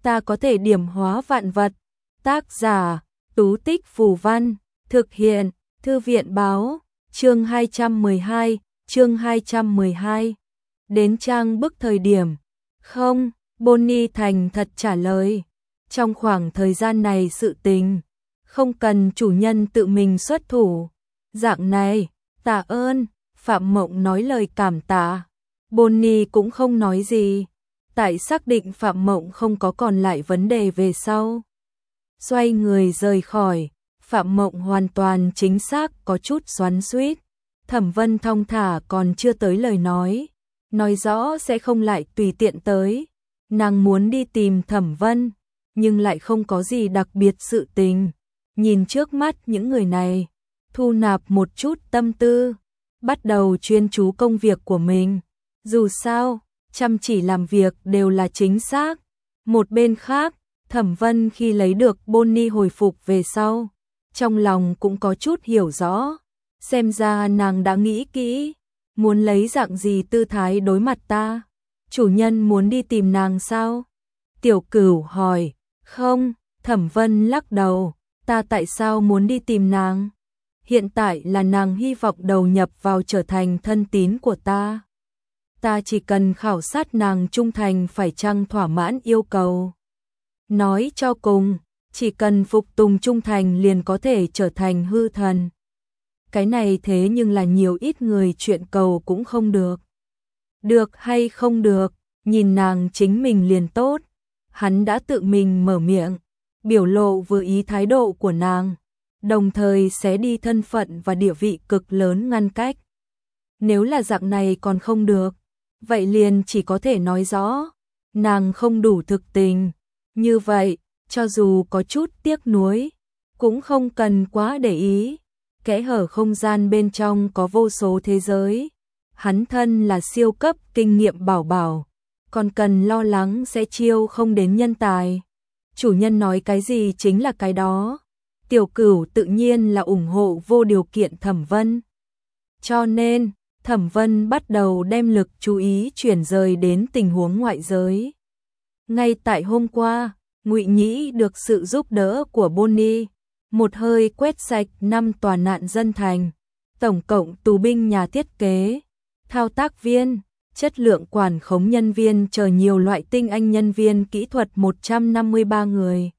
ta có thể điểm hóa vạn vật. Tác giả, Tú Tích Phù Văn, thực hiện, Thư viện Báo, chương 212. Đến trang bức thời điểm. Không, Bonnie thành thật trả lời. Trong khoảng thời gian này sự tình, không cần chủ nhân tự mình xuất thủ. Dạng này, tạ ơn, Phạm Mộng nói lời cảm tạ. Bonnie cũng không nói gì. Tại xác định Phạm Mộng không có còn lại vấn đề về sau. Xoay người rời khỏi, Phạm Mộng hoàn toàn chính xác có chút xoắn xuýt. Thẩm Vân thong thả còn chưa tới lời nói rõ sẽ không lại tùy tiện tới. Nàng muốn đi tìm Thẩm Vân, nhưng lại không có gì đặc biệt sự tình. Nhìn trước mắt những người này, thu nạp một chút tâm tư, bắt đầu chuyên chú công việc của mình. Dù sao, chăm chỉ làm việc đều là chính xác. Một bên khác, Thẩm Vân khi lấy được Bonnie hồi phục về sau, trong lòng cũng có chút hiểu rõ. Xem ra nàng đã nghĩ kỹ, muốn lấy dạng gì tư thái đối mặt ta. Chủ nhân muốn đi tìm nàng sao? Tiểu Cửu hỏi. Không, Thẩm Vân lắc đầu. Ta tại sao muốn đi tìm nàng? Hiện tại là nàng hy vọng đầu nhập vào trở thành thân tín của ta. Ta chỉ cần khảo sát nàng trung thành phải chăng thỏa mãn yêu cầu. Nói cho cùng, chỉ cần phục tùng trung thành liền có thể trở thành hư thần. Cái này thế nhưng là nhiều ít người chuyện cầu cũng không được. Được hay không được, nhìn nàng chính mình liền tốt. Hắn đã tự mình mở miệng, biểu lộ vừa ý thái độ của nàng, đồng thời xé đi thân phận và địa vị cực lớn ngăn cách. Nếu là dạng này còn không được, vậy liền chỉ có thể nói rõ, nàng không đủ thực tình. Như vậy, cho dù có chút tiếc nuối, cũng không cần quá để ý. Kẽ hở không gian bên trong có vô số thế giới. Hắn thân là siêu cấp kinh nghiệm bảo bảo, còn cần lo lắng sẽ chiêu không đến nhân tài. Chủ nhân nói cái gì chính là cái đó. Tiểu Cửu tự nhiên là ủng hộ vô điều kiện Thẩm Vân. Cho nên, Thẩm Vân bắt đầu đem lực chú ý chuyển rời đến tình huống ngoại giới. Ngay tại hôm qua, Ngụy Nhĩ được sự giúp đỡ của Bonnie, một hơi quét sạch 5 tòa nạn dân thành, tổng cộng tù binh nhà thiết kế, thao tác viên, chất lượng quản khống nhân viên chờ nhiều loại tinh anh nhân viên kỹ thuật 153 người.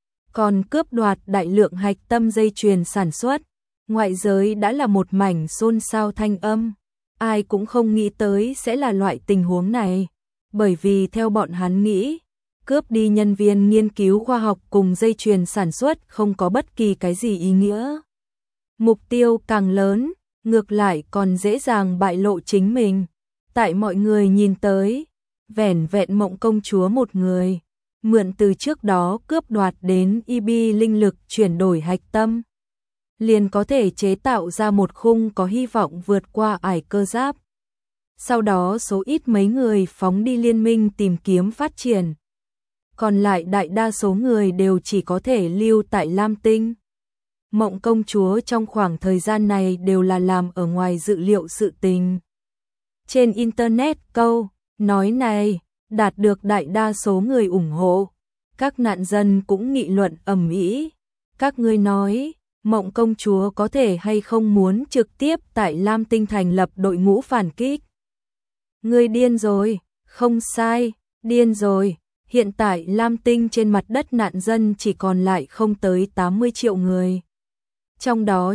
Còn cướp đoạt đại lượng hạch tâm dây chuyền sản xuất, ngoại giới đã là một mảnh xôn xao thanh âm. Ai cũng không nghĩ tới sẽ là loại tình huống này, bởi vì theo bọn hắn nghĩ, cướp đi nhân viên nghiên cứu khoa học cùng dây chuyền sản xuất không có bất kỳ cái gì ý nghĩa. Mục tiêu càng lớn, ngược lại còn dễ dàng bại lộ chính mình. Tại mọi người nhìn tới, vẻn vẹn Mộng công chúa một người, mượn từ trước đó cướp đoạt đến EB linh lực chuyển đổi hạch tâm, liền có thể chế tạo ra một khung có hy vọng vượt qua ải cơ giáp. Sau đó số ít mấy người phóng đi liên minh tìm kiếm phát triển. Còn lại đại đa số người đều chỉ có thể lưu tại Lam Tinh. Mộng công chúa trong khoảng thời gian này đều là làm ở ngoài dự liệu sự tình. Trên Internet câu nói này đạt được đại đa số người ủng hộ. Các nạn dân cũng nghị luận ầm ĩ. Các ngươi nói, Mộng công chúa có thể hay không muốn trực tiếp tại Lam Tinh thành lập đội ngũ phản kích? Ngươi điên rồi, không sai, điên rồi. Hiện tại Lam Tinh trên mặt đất nạn dân chỉ còn lại không tới 80 triệu người. Trong đó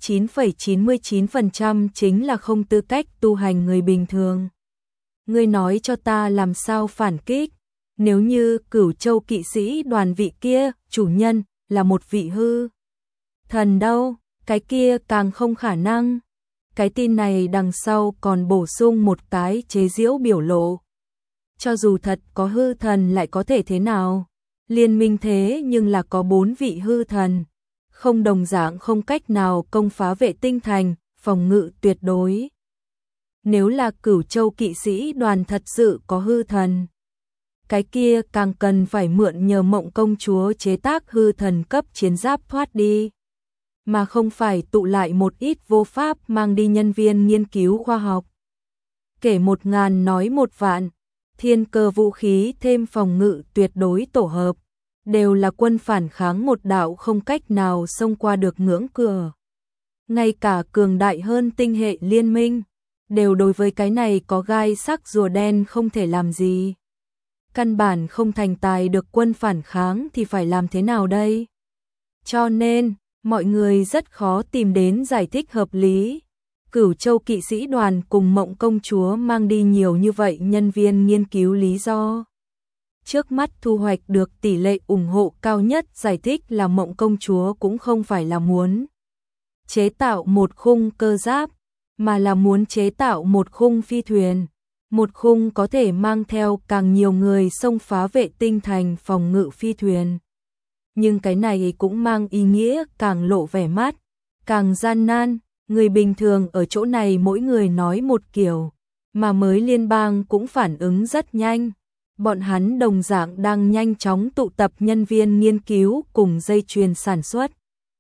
99,99% chính là không tư cách tu hành người bình thường. Ngươi nói cho ta làm sao phản kích? Nếu như Cửu Châu kỵ sĩ đoàn vị kia, chủ nhân, là một vị hư thần đâu, cái kia càng không khả năng. Cái tin này đằng sau còn bổ sung một cái chế giễu biểu lộ. Cho dù thật có hư thần lại có thể thế nào? Liên minh thế nhưng là có 4 vị hư thần. Không đồng dạng không cách nào công phá vệ tinh thành, phòng ngự tuyệt đối. Nếu là Cửu Châu kỵ sĩ đoàn thật sự có hư thần, cái kia càng cần phải mượn nhờ Mộng công chúa chế tác hư thần cấp chiến giáp thoát đi, mà không phải tụ lại một ít vô pháp mang đi nhân viên nghiên cứu khoa học. Kể 1000 nói 1 vạn, thiên cơ vũ khí thêm phòng ngự tuyệt đối tổ hợp, đều là quân phản kháng một đạo không cách nào xông qua được ngưỡng cửa. Ngay cả cường đại hơn tinh hệ liên minh, đều đối với cái này có gai sắc rùa đen không thể làm gì. Căn bản không thành tài được quân phản kháng thì phải làm thế nào đây? Cho nên, mọi người rất khó tìm đến giải thích hợp lý. Cửu Châu kỵ sĩ đoàn cùng Mộng công chúa mang đi nhiều như vậy nhân viên nghiên cứu lý do. Trước mắt thu hoạch được tỷ lệ ủng hộ cao nhất giải thích là Mộng công chúa cũng không phải là muốn chế tạo một khung cơ giáp, mà là muốn chế tạo một khung phi thuyền. Một khung có thể mang theo càng nhiều người xông phá vệ tinh thành phòng ngự phi thuyền. Nhưng cái này cũng mang ý nghĩa càng lộ vẻ mát, càng gian nan. Người bình thường ở chỗ này mỗi người nói một kiểu, mà mới liên bang cũng phản ứng rất nhanh. Bọn hắn đồng dạng đang nhanh chóng tụ tập nhân viên nghiên cứu cùng dây chuyền sản xuất.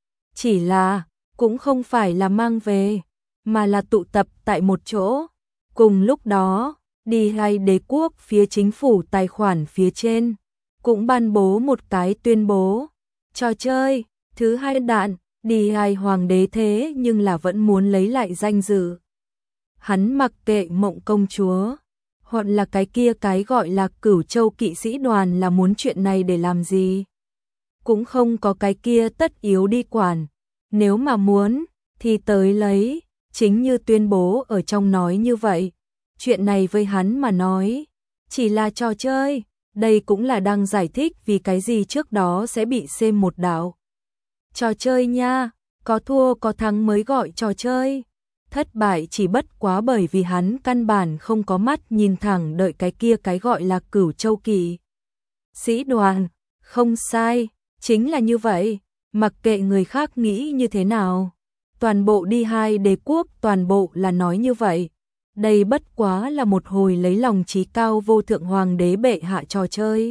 Chỉ là, cũng không phải là mang về, mà là tụ tập tại một chỗ. Cùng lúc đó, D2 đế quốc phía chính phủ tài khoản phía trên, cũng ban bố một cái tuyên bố. Trò chơi, thứ 2 đạn. D2 hoàng đế thế nhưng là vẫn muốn lấy lại danh dự. Hắn mặc kệ Mộng công chúa, hoặc là cái kia cái gọi là Cửu Châu kỵ sĩ đoàn là muốn chuyện này để làm gì. Cũng không có cái kia tất yếu đi quản. Nếu mà muốn, thì tới lấy, chính như tuyên bố ở trong nói như vậy. Chuyện này với hắn mà nói, chỉ là trò chơi, đây cũng là đang giải thích vì cái gì trước đó sẽ bị xem một đạo. Trò chơi nha, có thua có thắng mới gọi trò chơi. Thất bại chỉ bất quá bởi vì hắn căn bản không có mắt nhìn thẳng đợi cái kia cái gọi là Cửu Châu kỵ sĩ đoàn. Không sai, chính là như vậy, mặc kệ người khác nghĩ như thế nào. Toàn bộ D2 đế quốc toàn bộ là nói như vậy. Đây bất quá là một hồi lấy lòng trí cao vô thượng hoàng đế bệ hạ trò chơi.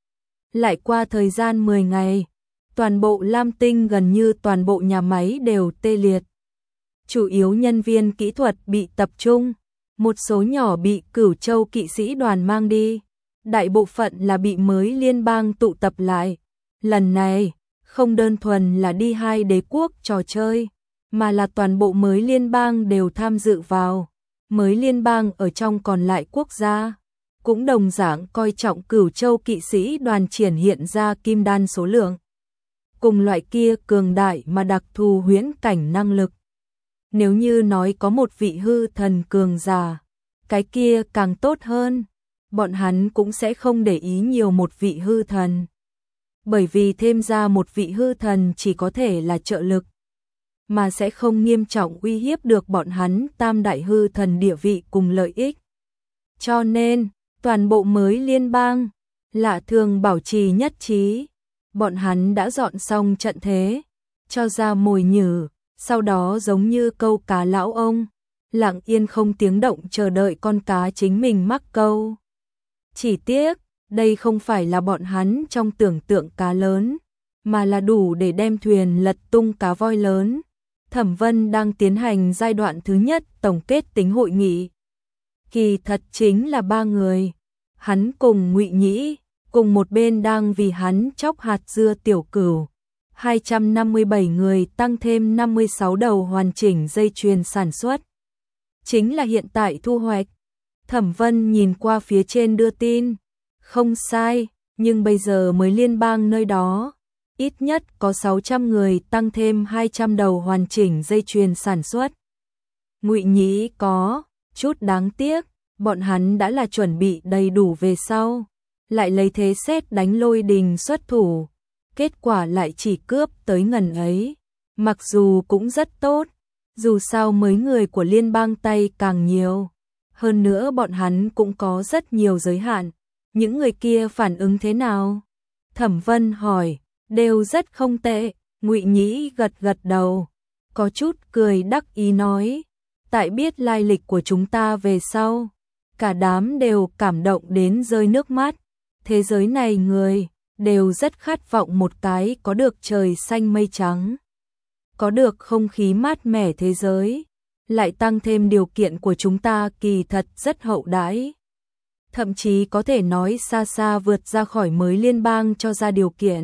Lại qua thời gian 10 ngày. Toàn bộ Lam Tinh gần như toàn bộ nhà máy đều tê liệt. Chủ yếu nhân viên kỹ thuật bị tập trung, một số nhỏ bị Cửu Châu kỵ sĩ đoàn mang đi, đại bộ phận là bị mới liên bang tụ tập lại. Lần này, không đơn thuần là D2 đế quốc trò chơi, mà là toàn bộ mới liên bang đều tham dự vào. Mới liên bang ở trong còn lại quốc gia, cũng đồng dạng coi trọng Cửu Châu kỵ sĩ đoàn triển hiện ra kim đan số lượng. Cùng loại kia cường đại mà đặc thù huyễn cảnh năng lực. Nếu như nói có một vị hư thần cường giả, cái kia càng tốt hơn, bọn hắn cũng sẽ không để ý nhiều một vị hư thần. Bởi vì thêm ra một vị hư thần chỉ có thể là trợ lực, mà sẽ không nghiêm trọng uy hiếp được bọn hắn tam đại hư thần địa vị cùng lợi ích. Cho nên, toàn bộ mới liên bang, lạ thường bảo trì nhất trí. Bọn hắn đã dọn xong trận thế, cho ra mồi nhử, sau đó giống như câu cá lão ông, lặng yên không tiếng động chờ đợi con cá chính mình mắc câu. Chỉ tiếc, đây không phải là bọn hắn trong tưởng tượng cá lớn, mà là đủ để đem thuyền lật tung cá voi lớn. Thẩm Vân đang tiến hành giai đoạn thứ nhất tổng kết tính hội nghị. Kỳ thật chính là 3 người, hắn cùng Ngụy Nhĩ, cùng một bên đang vì hắn chóc hạt dưa Tiểu Cửu. 257 người tăng thêm 56 đầu hoàn chỉnh dây chuyền sản xuất. Chính là hiện tại thu hoạch. Thẩm Vân nhìn qua phía trên đưa tin. Không sai, nhưng bây giờ mới liên bang nơi đó. Ít nhất có 600 người tăng thêm 200 đầu hoàn chỉnh dây chuyền sản xuất. Ngụy Nhĩ có chút đáng tiếc, bọn hắn đã là chuẩn bị đầy đủ về sau. Lại lấy thế xét đánh Lôi Đình xuất thủ. Kết quả lại chỉ cướp tới ngần ấy. Mặc dù cũng rất tốt, dù sao mới người của liên bang tay càng nhiều. Hơn nữa bọn hắn cũng có rất nhiều giới hạn. Những người kia phản ứng thế nào? Thẩm Vân hỏi, đều rất không tệ. Ngụy Nhĩ gật gật đầu, có chút cười đắc ý nói, tại biết lai lịch của chúng ta về sau, cả đám đều cảm động đến rơi nước mắt. Thế giới này người đều rất khát vọng một cái có được trời xanh mây trắng, có được không khí mát mẻ thế giới, lại tăng thêm điều kiện của chúng ta kỳ thật rất hậu đãi. thậm chí có thể nói xa xa vượt ra khỏi mới liên bang cho ra điều kiện.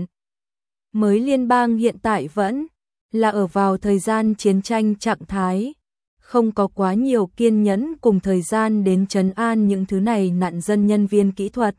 Mới liên bang hiện tại vẫn là ở vào thời gian chiến tranh trạng thái, không có quá nhiều kiên nhẫn cùng thời gian đến trấn an những thứ này nạn dân nhân viên kỹ thuật.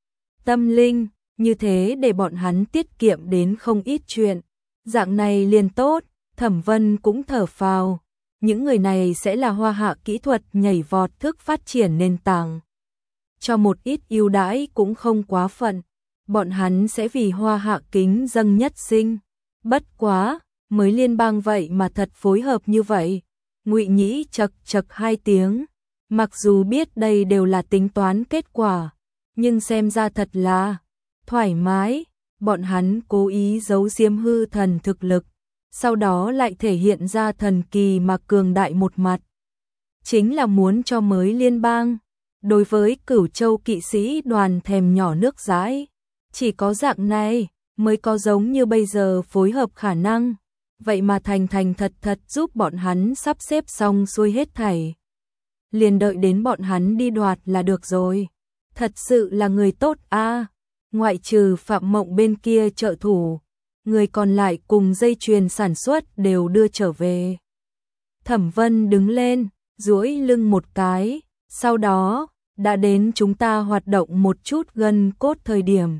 Tâm linh, như thế để bọn hắn tiết kiệm đến không ít chuyện. Dạng này liền tốt, Thẩm Vân cũng thở phào. Những người này sẽ là hoa hạ kỹ thuật nhảy vọt thức phát triển nền tảng. Cho một ít ưu đãi cũng không quá phận. Bọn hắn sẽ vì hoa hạ kính dâng nhất sinh. Bất quá, mới liên bang vậy mà thật phối hợp như vậy. Ngụy Nhĩ chật chật 2 tiếng. Mặc dù biết đây đều là tính toán kết quả, nhưng xem ra thật là thoải mái. Bọn hắn cố ý giấu giếm hư thần thực lực, sau đó lại thể hiện ra thần kỳ mà cường đại một mặt. Chính là muốn cho mới liên bang, đối với Cửu Châu kỵ sĩ đoàn thèm nhỏ nước dãi. Chỉ có dạng này mới có giống như bây giờ phối hợp khả năng. Vậy mà thành thành thật thật giúp bọn hắn sắp xếp xong xuôi hết thảy. Liền đợi đến bọn hắn đi đoạt là được rồi. Thật sự là người tốt a. Ngoại trừ Phạm Mộng bên kia trợ thủ, người còn lại cùng dây chuyền sản xuất đều đưa trở về. Thẩm Vân đứng lên, duỗi lưng một cái, sau đó đã đến chúng ta hoạt động một chút gân cốt thời điểm.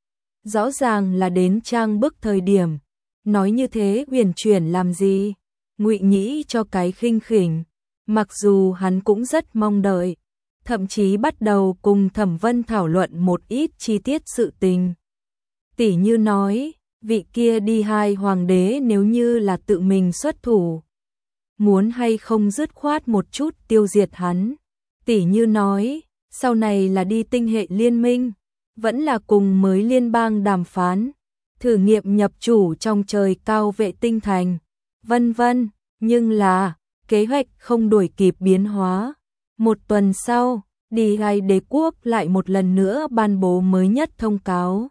Rõ ràng là đến trang bức thời điểm. Nói như thế huyền chuyển làm gì? Ngụy Nhĩ cho cái khinh khỉnh. Mặc dù hắn cũng rất mong đợi, thậm chí bắt đầu cùng Thẩm Vân thảo luận một ít chi tiết sự tình. Tỉ như nói, vị kia đi hai hoàng đế nếu như là tự mình xuất thủ, muốn hay không dứt khoát một chút tiêu diệt hắn. Tỉ như nói, sau này là đi tinh hệ liên minh, vẫn là cùng mới liên bang đàm phán, thử nghiệm nhập chủ trong trời cao vệ tinh thành, vân vân. Nhưng là, kế hoạch không đuổi kịp biến hóa. Một tuần sau, đi hai đế quốc lại một lần nữa ban bố mới nhất thông cáo.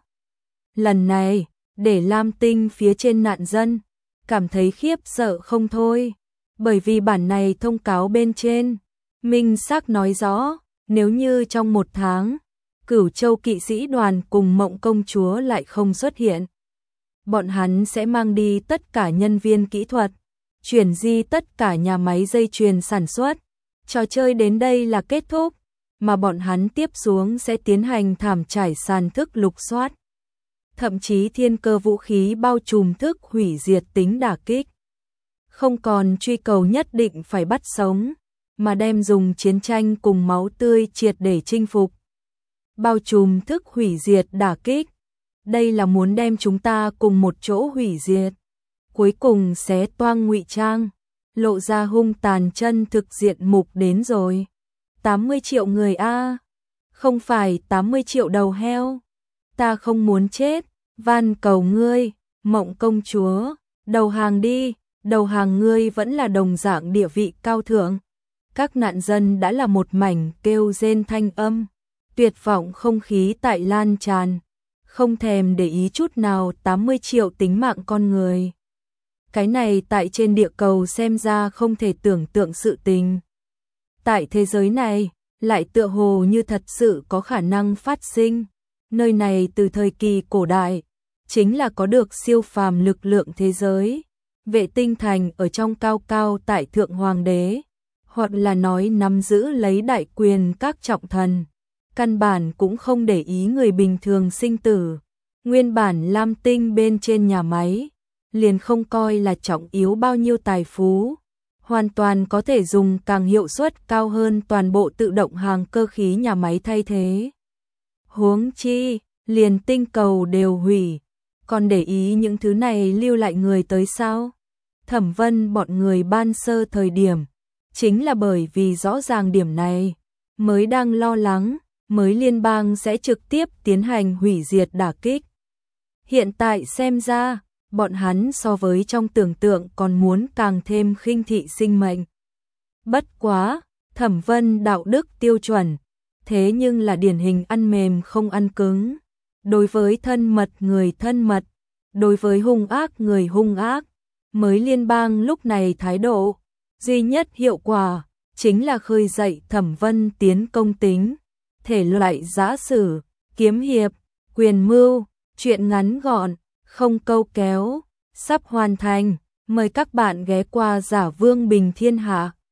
Lần này, để Lam Tinh phía trên nạn dân cảm thấy khiếp sợ không thôi. Bởi vì bản này thông cáo bên trên, minh xác nói rõ, nếu như trong 1 tháng, Cửu Châu kỵ sĩ đoàn cùng Mộng công chúa lại không xuất hiện, bọn hắn sẽ mang đi tất cả nhân viên kỹ thuật, chuyển di tất cả nhà máy dây chuyền sản xuất. Trò chơi đến đây là kết thúc, mà bọn hắn tiếp xuống sẽ tiến hành thảm trải sàn thức lục soát. Thậm chí thiên cơ vũ khí bao trùm thức hủy diệt tính đả kích. Không còn truy cầu nhất định phải bắt sống, mà đem dùng chiến tranh cùng máu tươi triệt để chinh phục. Bao trùm thức hủy diệt đả kích. Đây là muốn đem chúng ta cùng một chỗ hủy diệt. Cuối cùng xé toang ngụy trang, lộ ra hung tàn chân thực diện mục đến rồi. 80 triệu người a, không phải 80 triệu đầu heo. Ta không muốn chết, van cầu ngươi, Mộng công chúa, đầu hàng đi, đầu hàng. Ngươi vẫn là đồng dạng địa vị cao thượng. Các nạn dân đã là một mảnh kêu rên thanh âm, tuyệt vọng không khí tại lan tràn, không thèm để ý chút nào 80 triệu tính mạng con người. Cái này tại trên địa cầu xem ra không thể tưởng tượng sự tình. Tại thế giới này, lại tựa hồ như thật sự có khả năng phát sinh. Nơi này từ thời kỳ cổ đại, chính là có được siêu phàm lực lượng thế giới. Vệ tinh thành ở trong cao cao tại thượng hoàng đế, hoặc là nói nắm giữ lấy đại quyền các trọng thần. Căn bản cũng không để ý người bình thường sinh tử. Nguyên bản Lam Tinh bên trên nhà máy, liền không coi là trọng yếu bao nhiêu tài phú. Hoàn toàn có thể dùng càng hiệu suất cao hơn toàn bộ tự động hàng cơ khí nhà máy thay thế. Huống chi, liền tinh cầu đều hủy, còn để ý những thứ này lưu lại người tới sao? Thẩm Vân bọn người ban sơ thời điểm, chính là bởi vì rõ ràng điểm này, mới đang lo lắng, mới liên bang sẽ trực tiếp tiến hành hủy diệt đả kích. Hiện tại xem ra, bọn hắn so với trong tưởng tượng còn muốn càng thêm khinh thị sinh mệnh. Bất quá, Thẩm Vân đạo đức tiêu chuẩn, thế nhưng là điển hình ăn mềm không ăn cứng. Đối với thân mật người thân mật, đối với hung ác người hung ác, mới liên bang lúc này thái độ duy nhất hiệu quả chính là khơi dậy Thẩm Vân tiến công tính, thể loại giã sử, kiếm hiệp, quyền mưu, truyện ngắn gọn, không câu kéo, sắp hoàn thành. Mời các bạn ghé qua Giả Vương Bình Thiên Hạ.